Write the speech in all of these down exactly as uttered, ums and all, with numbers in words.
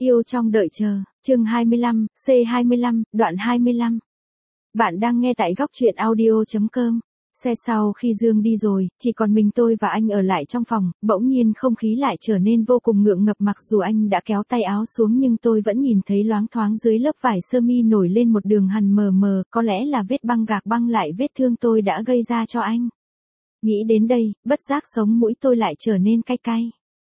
Yêu trong đợi chờ, chương hai mươi lăm, C hai mươi lăm, đoạn hai mươi lăm. Bạn đang nghe tại góc truyện audio chấm com. Xe sau khi Dương đi rồi, chỉ còn mình tôi và anh ở lại trong phòng, bỗng nhiên không khí lại trở nên vô cùng ngượng ngập, mặc dù anh đã kéo tay áo xuống nhưng tôi vẫn nhìn thấy loáng thoáng dưới lớp vải sơ mi nổi lên một đường hằn mờ mờ, có lẽ là vết băng gạc băng lại vết thương tôi đã gây ra cho anh. Nghĩ đến đây, bất giác sống mũi tôi lại trở nên cay cay.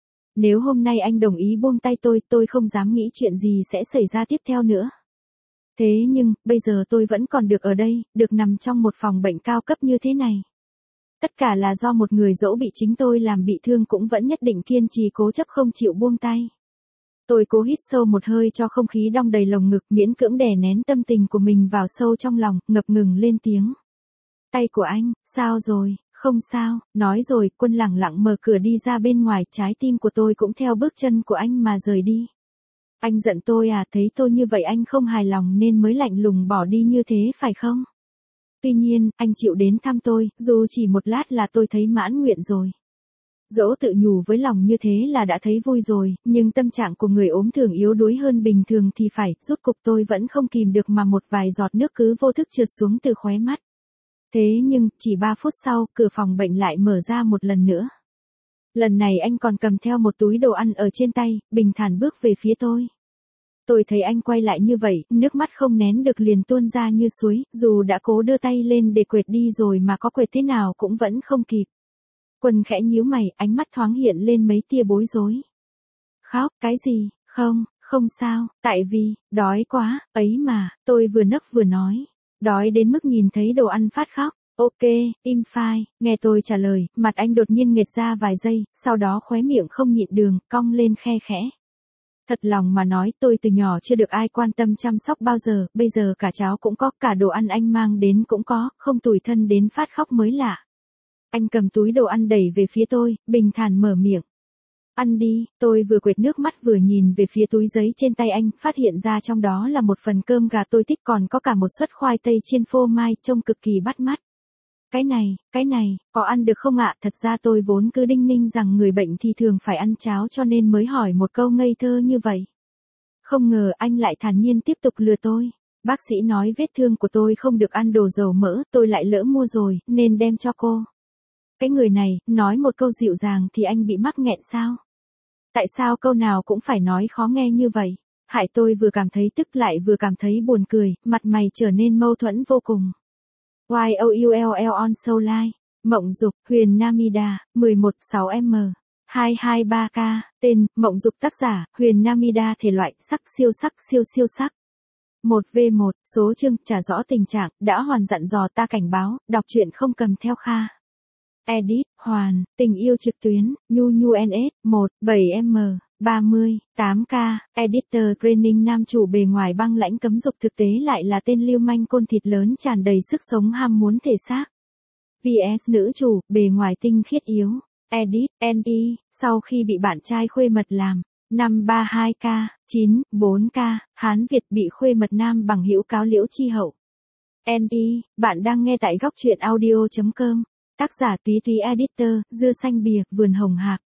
Nếu hôm nay anh đồng ý buông tay tôi, tôi không dám nghĩ chuyện gì sẽ xảy ra tiếp theo nữa. Thế nhưng, bây giờ tôi vẫn còn được ở đây, được nằm trong một phòng bệnh cao cấp như thế này. Tất cả là do một người dẫu bị chính tôi làm bị thương cũng vẫn nhất định kiên trì cố chấp không chịu buông tay. Tôi cố hít sâu một hơi cho không khí đong đầy lồng ngực, miễn cưỡng đè nén tâm tình của mình vào sâu trong lòng, ngập ngừng lên tiếng. Tay của anh, sao rồi? Không sao, nói rồi, Quân lẳng lặng mở cửa đi ra bên ngoài, trái tim của tôi cũng theo bước chân của anh mà rời đi. Anh giận tôi à, thấy tôi như vậy anh không hài lòng nên mới lạnh lùng bỏ đi như thế phải không? Tuy nhiên, anh chịu đến thăm tôi, dù chỉ một lát là tôi thấy mãn nguyện rồi. Dẫu tự nhủ với lòng như thế là đã thấy vui rồi, nhưng tâm trạng của người ốm thường yếu đuối hơn bình thường thì phải, rốt cục tôi vẫn không kìm được mà một vài giọt nước cứ vô thức trượt xuống từ khóe mắt. Thế nhưng, chỉ ba phút sau, cửa phòng bệnh lại mở ra một lần nữa. Lần này anh còn cầm theo một túi đồ ăn ở trên tay, bình thản bước về phía tôi. Tôi thấy anh quay lại như vậy, nước mắt không nén được liền tuôn ra như suối, dù đã cố đưa tay lên để quệt đi rồi mà có quệt thế nào cũng vẫn không kịp. Quân khẽ nhíu mày, ánh mắt thoáng hiện lên mấy tia bối rối. Khóc, cái gì, không, không sao, tại vì, đói quá, ấy mà, tôi vừa nấc vừa nói. Đói đến mức nhìn thấy đồ ăn phát khóc. Ok, im phai, nghe tôi trả lời, mặt anh đột nhiên nghệt ra vài giây, sau đó khóe miệng không nhịn đường, cong lên khe khẽ. Thật lòng mà nói, tôi từ nhỏ chưa được ai quan tâm chăm sóc bao giờ, bây giờ cả cháo cũng có, cả đồ ăn anh mang đến cũng có, không tủi thân đến phát khóc mới lạ. Anh cầm túi đồ ăn đẩy về phía tôi, bình thản mở miệng. Ăn đi, tôi vừa quệt nước mắt vừa nhìn về phía túi giấy trên tay anh, phát hiện ra trong đó là một phần cơm gà tôi thích, còn có cả một suất khoai tây chiên phô mai, trông cực kỳ bắt mắt. Cái này, cái này, có ăn được không ạ? Thật ra tôi vốn cứ đinh ninh rằng người bệnh thì thường phải ăn cháo cho nên mới hỏi một câu ngây thơ như vậy. Không ngờ anh lại thản nhiên tiếp tục lừa tôi. Bác sĩ nói vết thương của tôi không được ăn đồ dầu mỡ, tôi lại lỡ mua rồi, nên đem cho cô. Cái người này, nói một câu dịu dàng thì anh bị mắc nghẹn sao? Tại sao câu nào cũng phải nói khó nghe như vậy? Hại tôi vừa cảm thấy tức lại vừa cảm thấy buồn cười, mặt mày trở nên mâu thuẫn vô cùng. Y O U L L on Soul Live, Mộng Dục, Huyền Namida, mười một sáu M, hai hai ba K, tên, Mộng Dục, tác giả, Huyền Namida, thể loại, sắc, siêu sắc, siêu siêu sắc. một v một, số chương, trả rõ tình trạng, đã hoàn dặn dò ta cảnh báo, đọc truyện không cầm theo Kha. Edit, Hoàn, tình yêu trực tuyến, Nhu Nhu en ét, một, bảy M, ba mươi, tám K, Editor Training, nam chủ bề ngoài băng lãnh cấm dục thực tế lại là tên lưu manh côn thịt lớn tràn đầy sức sống ham muốn thể xác. vs nữ chủ, bề ngoài tinh khiết yếu. Edit, N E, sau khi bị bạn trai khuê mật làm. năm ba hai K, chín, bốn K, Hán Việt bị khuê mật nam bằng hữu cáo liễu chi hậu. N E, bạn đang nghe tại góc truyện audio chấm com. Tác giả Túy Túy, Editor, dưa xanh bìa, vườn hồng hạc.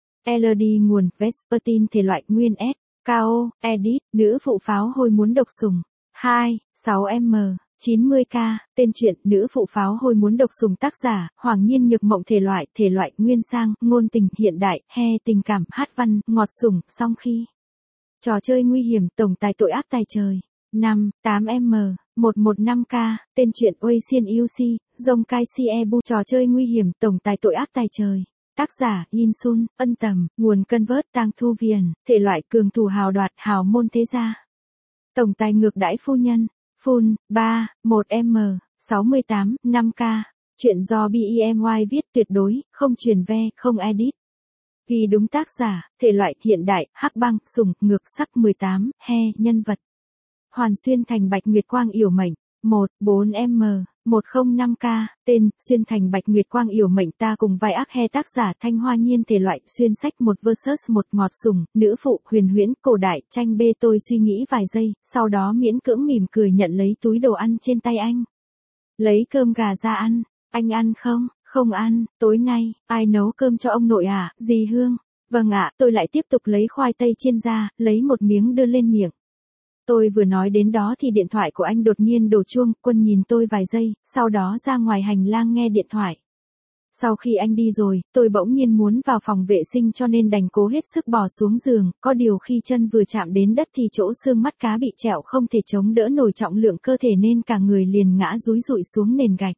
L D nguồn, Vespertine, thể loại, nguyên S. K O, Edit, nữ phụ pháo hôi muốn độc sủng. hai, sáu M, chín mươi K, tên truyện, nữ phụ pháo hôi muốn độc sủng, tác giả, Hoàng Nhiên Nhược Mộng, thể loại, thể loại, nguyên sang, ngôn tình, hiện đại, he, tình cảm, hát văn, ngọt sủng, song khi. Trò chơi nguy hiểm, tổng tài tội ác tài trời. năm, tám M, một một năm K, tên truyện, Uy Xiên Yêu Si, Dông Cai Si E Bu, trò chơi nguy hiểm, tổng tài tội ác tài trời. Tác giả, Yin Sun, ân tầm, nguồn Convert, Tang Thu Viền, thể loại, cường thủ hào đoạt, hào môn thế gia. Tổng tài ngược đãi phu nhân, Full, ba, một M, sáu mươi tám, năm K, chuyện do B E M Y viết, tuyệt đối, không truyền ve, không edit. Ghi đúng tác giả, thể loại, hiện đại, hắc băng, sủng, ngược sắc, mười tám, he, nhân vật. Hoàn Xuyên Thành Bạch Nguyệt Quang Yểu Mệnh, một, bốn M, một không năm K, tên, Xuyên Thành Bạch Nguyệt Quang Yểu Mệnh, ta cùng vai ác he, tác giả Thanh Hoa Nhiên, thể loại, xuyên sách một versus một, ngọt sủng, nữ phụ, huyền huyễn, cổ đại, tranh bê. Tôi suy nghĩ vài giây, sau đó miễn cưỡng mỉm cười nhận lấy túi đồ ăn trên tay anh. Lấy cơm gà ra ăn, anh ăn không? Không ăn, tối nay, ai nấu cơm cho ông nội à, dì Hương? Vâng ạ, tôi lại tiếp tục lấy khoai tây chiên ra, lấy một miếng đưa lên miệng. Tôi vừa nói đến đó thì điện thoại của anh đột nhiên đổ chuông, Quân nhìn tôi vài giây, sau đó ra ngoài hành lang nghe điện thoại. Sau khi anh đi rồi, tôi bỗng nhiên muốn vào phòng vệ sinh cho nên đành cố hết sức bò xuống giường, có điều khi chân vừa chạm đến đất thì chỗ xương mắt cá bị trẹo không thể chống đỡ nổi trọng lượng cơ thể nên cả người liền ngã dúi dụi xuống nền gạch.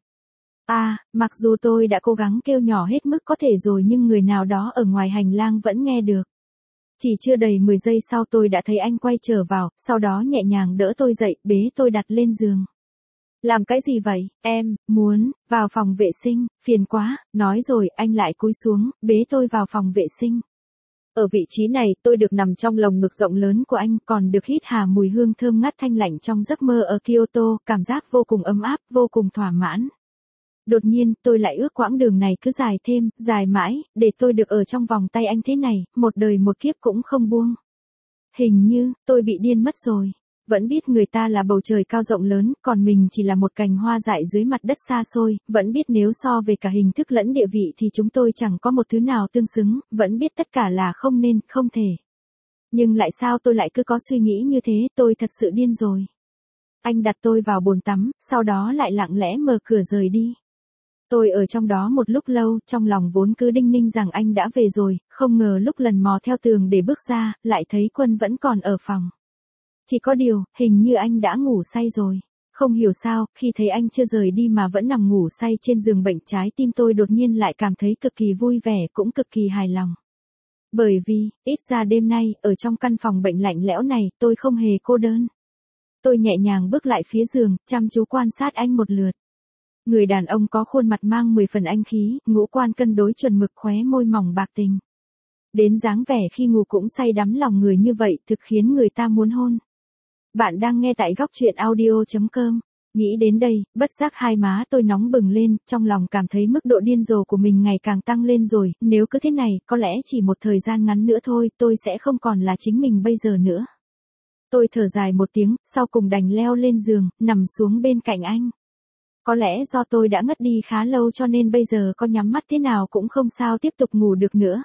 À, mặc dù tôi đã cố gắng kêu nhỏ hết mức có thể rồi nhưng người nào đó ở ngoài hành lang vẫn nghe được. Chỉ chưa đầy mười giây sau tôi đã thấy anh quay trở vào, sau đó nhẹ nhàng đỡ tôi dậy, bế tôi đặt lên giường. Làm cái gì vậy, em, muốn, vào phòng vệ sinh, phiền quá, nói rồi anh lại cúi xuống, bế tôi vào phòng vệ sinh. Ở vị trí này tôi được nằm trong lồng ngực rộng lớn của anh, còn được hít hà mùi hương thơm ngát thanh lạnh trong giấc mơ ở Kyoto, cảm giác vô cùng ấm áp, vô cùng thỏa mãn. Đột nhiên, tôi lại ước quãng đường này cứ dài thêm, dài mãi, để tôi được ở trong vòng tay anh thế này, một đời một kiếp cũng không buông. Hình như, tôi bị điên mất rồi. Vẫn biết người ta là bầu trời cao rộng lớn, còn mình chỉ là một cành hoa dại dưới mặt đất xa xôi, vẫn biết nếu so về cả hình thức lẫn địa vị thì chúng tôi chẳng có một thứ nào tương xứng, vẫn biết tất cả là không nên, không thể. Nhưng lại sao tôi lại cứ có suy nghĩ như thế, tôi thật sự điên rồi. Anh đặt tôi vào bồn tắm, sau đó lại lặng lẽ mở cửa rời đi. Tôi ở trong đó một lúc lâu, trong lòng vốn cứ đinh ninh rằng anh đã về rồi, không ngờ lúc lần mò theo tường để bước ra, lại thấy Quân vẫn còn ở phòng. Chỉ có điều, hình như anh đã ngủ say rồi. Không hiểu sao, khi thấy anh chưa rời đi mà vẫn nằm ngủ say trên giường bệnh, trái tim tôi đột nhiên lại cảm thấy cực kỳ vui vẻ cũng cực kỳ hài lòng. Bởi vì, ít ra đêm nay, ở trong căn phòng bệnh lạnh lẽo này, tôi không hề cô đơn. Tôi nhẹ nhàng bước lại phía giường, chăm chú quan sát anh một lượt. Người đàn ông có khuôn mặt mang mười phần anh khí, ngũ quan cân đối chuẩn mực, khóe môi mỏng bạc tình. Đến dáng vẻ khi ngủ cũng say đắm lòng người như vậy thực khiến người ta muốn hôn. Bạn đang nghe tại góc truyện audio chấm com. Nghĩ đến đây, bất giác hai má tôi nóng bừng lên, trong lòng cảm thấy mức độ điên rồ của mình ngày càng tăng lên rồi, nếu cứ thế này, có lẽ chỉ một thời gian ngắn nữa thôi, tôi sẽ không còn là chính mình bây giờ nữa. Tôi thở dài một tiếng, sau cùng đành leo lên giường, nằm xuống bên cạnh anh. Có lẽ do tôi đã ngất đi khá lâu cho nên bây giờ có nhắm mắt thế nào cũng không sao tiếp tục ngủ được nữa.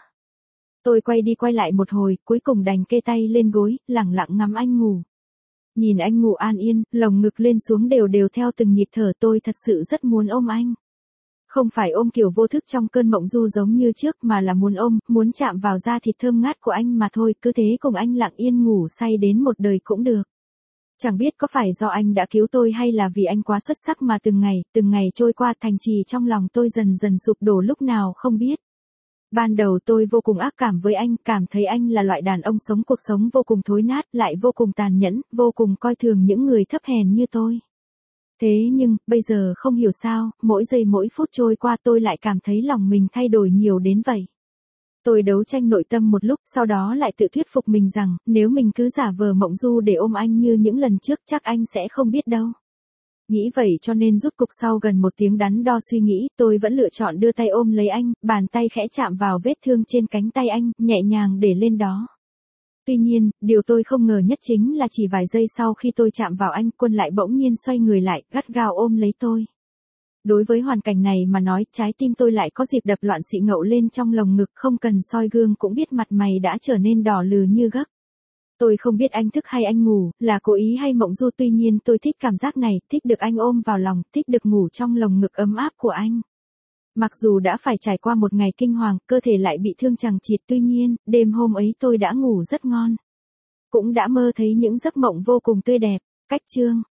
Tôi quay đi quay lại một hồi, cuối cùng đành kê tay lên gối, lẳng lặng ngắm anh ngủ. Nhìn anh ngủ an yên, lồng ngực lên xuống đều đều theo từng nhịp thở, tôi thật sự rất muốn ôm anh. Không phải ôm kiểu vô thức trong cơn mộng du giống như trước mà là muốn ôm, muốn chạm vào da thịt thơm ngát của anh mà thôi, cứ thế cùng anh lặng yên ngủ say đến một đời cũng được. Chẳng biết có phải do anh đã cứu tôi hay là vì anh quá xuất sắc mà từng ngày, từng ngày trôi qua thành trì trong lòng tôi dần dần sụp đổ lúc nào không biết. Ban đầu tôi vô cùng ác cảm với anh, cảm thấy anh là loại đàn ông sống cuộc sống vô cùng thối nát, lại vô cùng tàn nhẫn, vô cùng coi thường những người thấp hèn như tôi. Thế nhưng, bây giờ không hiểu sao, mỗi giây mỗi phút trôi qua tôi lại cảm thấy lòng mình thay đổi nhiều đến vậy. Tôi đấu tranh nội tâm một lúc, sau đó lại tự thuyết phục mình rằng, nếu mình cứ giả vờ mộng du để ôm anh như những lần trước chắc anh sẽ không biết đâu. Nghĩ vậy cho nên rút cục sau gần một tiếng đắn đo suy nghĩ, tôi vẫn lựa chọn đưa tay ôm lấy anh, bàn tay khẽ chạm vào vết thương trên cánh tay anh, nhẹ nhàng để lên đó. Tuy nhiên, điều tôi không ngờ nhất chính là chỉ vài giây sau khi tôi chạm vào anh, Quân lại bỗng nhiên xoay người lại, gắt gao ôm lấy tôi. Đối với hoàn cảnh này mà nói, trái tim tôi lại có dịp đập loạn xị ngậu lên trong lồng ngực, không cần soi gương cũng biết mặt mày đã trở nên đỏ lừ như gấc. Tôi không biết anh thức hay anh ngủ, là cố ý hay mộng du, tuy nhiên tôi thích cảm giác này, thích được anh ôm vào lòng, thích được ngủ trong lồng ngực ấm áp của anh. Mặc dù đã phải trải qua một ngày kinh hoàng, cơ thể lại bị thương chằng chịt, tuy nhiên, đêm hôm ấy tôi đã ngủ rất ngon. Cũng đã mơ thấy những giấc mộng vô cùng tươi đẹp. Cách chương